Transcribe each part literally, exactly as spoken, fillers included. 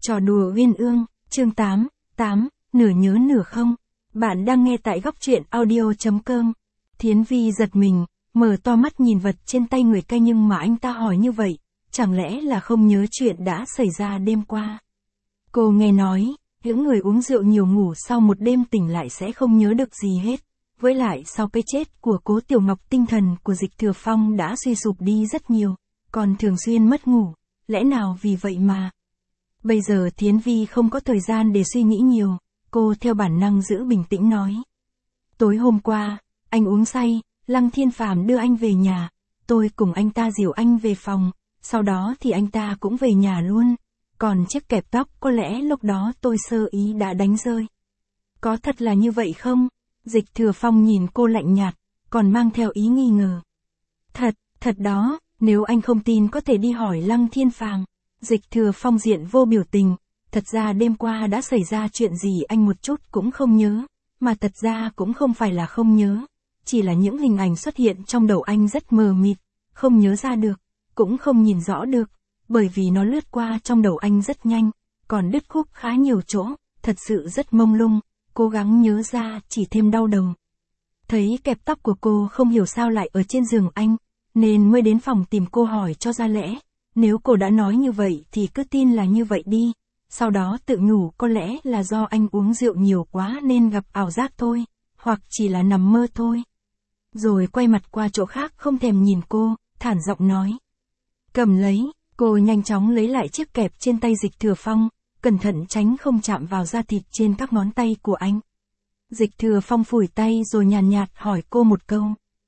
Trò đùa uyên ương, chương tám, tám, nửa nhớ nửa không. Bạn đang nghe tại góc truyện audio.com. Thiến Vi giật mình, mở to mắt nhìn vật trên tay người canh nhưng mà anh ta hỏi như vậy, chẳng lẽ là không nhớ chuyện đã xảy ra đêm qua. Cô nghe nói, những người uống rượu nhiều ngủ sau một đêm tỉnh lại sẽ không nhớ được gì hết. Với lại sau cái chết của Cố Tiểu Ngọc tinh thần của Dịch Thừa Phong đã suy sụp đi rất nhiều, còn thường xuyên mất ngủ, lẽ nào vì vậy mà. Bây giờ Thiến Vi không có thời gian để suy nghĩ nhiều, cô theo bản năng giữ bình tĩnh nói. Tối hôm qua, anh uống say, Lăng Thiên Phàm đưa anh về nhà, tôi cùng anh ta dìu anh về phòng, sau đó thì anh ta cũng về nhà luôn, còn chiếc kẹp tóc có lẽ lúc đó tôi sơ ý đã đánh rơi. Có thật là như vậy không? Dịch Thừa Phong nhìn cô lạnh nhạt, còn mang theo ý nghi ngờ. Thật, thật đó, nếu anh không tin có thể đi hỏi Lăng Thiên Phàm. Dịch Thừa Phong diện vô biểu tình, thật ra đêm qua đã xảy ra chuyện gì anh một chút cũng không nhớ, mà thật ra cũng không phải là không nhớ, chỉ là những hình ảnh xuất hiện trong đầu anh rất mờ mịt, không nhớ ra được, cũng không nhìn rõ được, bởi vì nó lướt qua trong đầu anh rất nhanh, còn đứt khúc khá nhiều chỗ, thật sự rất mông lung, cố gắng nhớ ra chỉ thêm đau đầu. Thấy kẹp tóc của cô không hiểu sao lại ở trên giường anh, nên mới đến phòng tìm cô hỏi cho ra lẽ. Nếu cô đã nói như vậy thì cứ tin là như vậy đi, sau đó tự nhủ có lẽ là do anh uống rượu nhiều quá nên gặp ảo giác thôi, hoặc chỉ là nằm mơ thôi. Rồi quay mặt qua chỗ khác không thèm nhìn cô, thản giọng nói. Cầm lấy, cô nhanh chóng lấy lại chiếc kẹp trên tay Dịch Thừa Phong, cẩn thận tránh không chạm vào da thịt trên các ngón tay của anh. Dịch Thừa Phong phủi tay rồi nhàn nhạt hỏi cô một câu.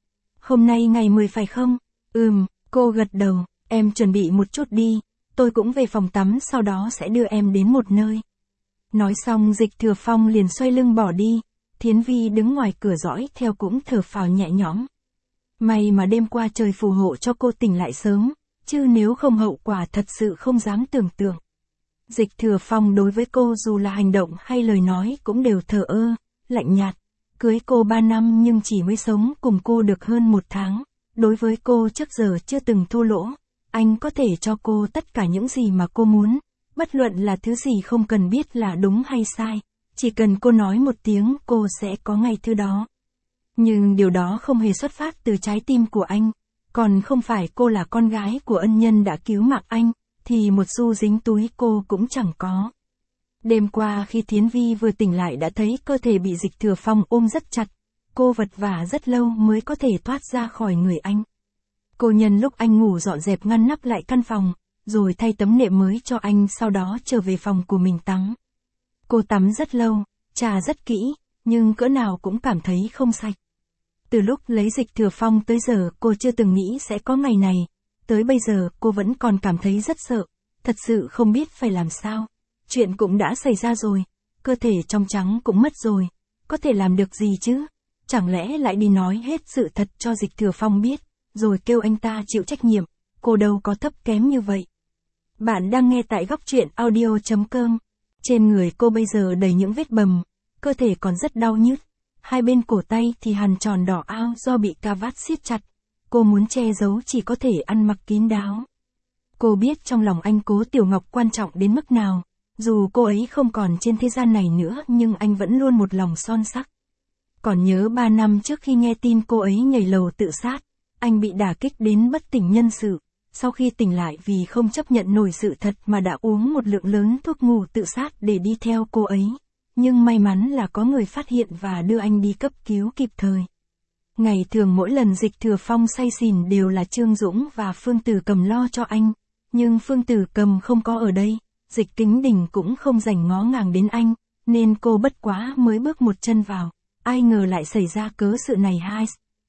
Hôm nay ngày mười phải không? Ừm, cô gật đầu. Em chuẩn bị một chút đi, tôi cũng về phòng tắm sau đó sẽ đưa em đến một nơi. Nói xong Dịch Thừa Phong liền xoay lưng bỏ đi, Thiến Vi đứng ngoài cửa dõi theo cũng thở phào nhẹ nhõm. May mà đêm qua trời phù hộ cho cô tỉnh lại sớm, chứ nếu không hậu quả thật sự không dám tưởng tượng. Dịch Thừa Phong đối với cô dù là hành động hay lời nói cũng đều thờ ơ, lạnh nhạt, cưới cô ba năm nhưng chỉ mới sống cùng cô được hơn một tháng, đối với cô trước giờ chưa từng thua lỗ. Anh có thể cho cô tất cả những gì mà cô muốn, bất luận là thứ gì không cần biết là đúng hay sai, chỉ cần cô nói một tiếng cô sẽ có ngay thứ đó. Nhưng điều đó không hề xuất phát từ trái tim của anh, còn không phải cô là con gái của ân nhân đã cứu mạng anh, thì một xu dính túi cô cũng chẳng có. Đêm qua khi Thiến Vi vừa tỉnh lại đã thấy cơ thể bị Dịch Thừa Phong ôm rất chặt, cô vật vã rất lâu mới có thể thoát ra khỏi người anh. Cô nhân lúc anh ngủ dọn dẹp ngăn nắp lại căn phòng, rồi thay tấm nệm mới cho anh sau đó trở về phòng của mình tắm. Cô tắm rất lâu, trà rất kỹ, nhưng cỡ nào cũng cảm thấy không sạch. Từ lúc lấy Dịch Thừa Phong tới giờ cô chưa từng nghĩ sẽ có ngày này, tới bây giờ cô vẫn còn cảm thấy rất sợ, thật sự không biết phải làm sao. Chuyện cũng đã xảy ra rồi, cơ thể trong trắng cũng mất rồi, có thể làm được gì chứ? Chẳng lẽ lại đi nói hết sự thật cho Dịch Thừa Phong biết, rồi kêu anh ta chịu trách nhiệm, cô đâu có thấp kém như vậy. Bạn đang nghe tại góc truyện audio.com. Trên người cô bây giờ đầy những vết bầm, cơ thể còn rất đau nhức, hai bên cổ tay thì hằn tròn đỏ ao do bị cà vạt siết chặt, cô muốn che giấu chỉ có thể ăn mặc kín đáo. Cô biết trong lòng anh Cố Tiểu Ngọc quan trọng đến mức nào, dù cô ấy không còn trên thế gian này nữa nhưng anh vẫn luôn một lòng son sắc. Còn nhớ ba năm trước khi nghe tin cô ấy nhảy lầu tự sát, anh bị đả kích đến bất tỉnh nhân sự, sau khi tỉnh lại vì không chấp nhận nổi sự thật mà đã uống một lượng lớn thuốc ngủ tự sát để đi theo cô ấy, nhưng may mắn là có người phát hiện và đưa anh đi cấp cứu kịp thời. Ngày thường mỗi lần Dịch Thừa Phong say xỉn đều là Trương Dũng và Phương Tử Cầm lo cho anh, nhưng Phương Tử Cầm không có ở đây, Dịch Kính Đình cũng không rảnh ngó ngàng đến anh, nên cô bất quá mới bước một chân vào, ai ngờ lại xảy ra cớ sự này hai.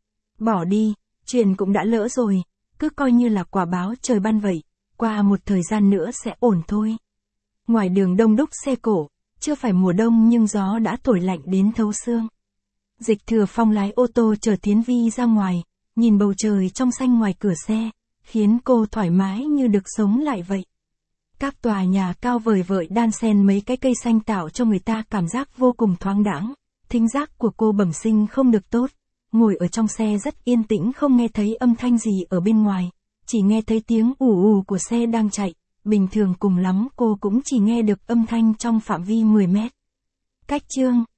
Bỏ đi. Chuyện cũng đã lỡ rồi, cứ coi như là quả báo trời ban vậy, qua một thời gian nữa sẽ ổn thôi. Ngoài đường đông đúc xe cổ, chưa phải mùa đông nhưng gió đã thổi lạnh đến thấu xương. Dịch Thừa Phong lái ô tô chở Thiến Vi ra ngoài, nhìn bầu trời trong xanh ngoài cửa xe, khiến cô thoải mái như được sống lại vậy. Các tòa nhà cao vời vợi đan xen mấy cái cây xanh tạo cho người ta cảm giác vô cùng thoáng đãng, thính giác của cô bẩm sinh không được tốt. Ngồi ở trong xe rất yên tĩnh không nghe thấy âm thanh gì ở bên ngoài, chỉ nghe thấy tiếng ù ù của xe đang chạy, bình thường cùng lắm cô cũng chỉ nghe được âm thanh trong phạm vi mười mét. Cách chương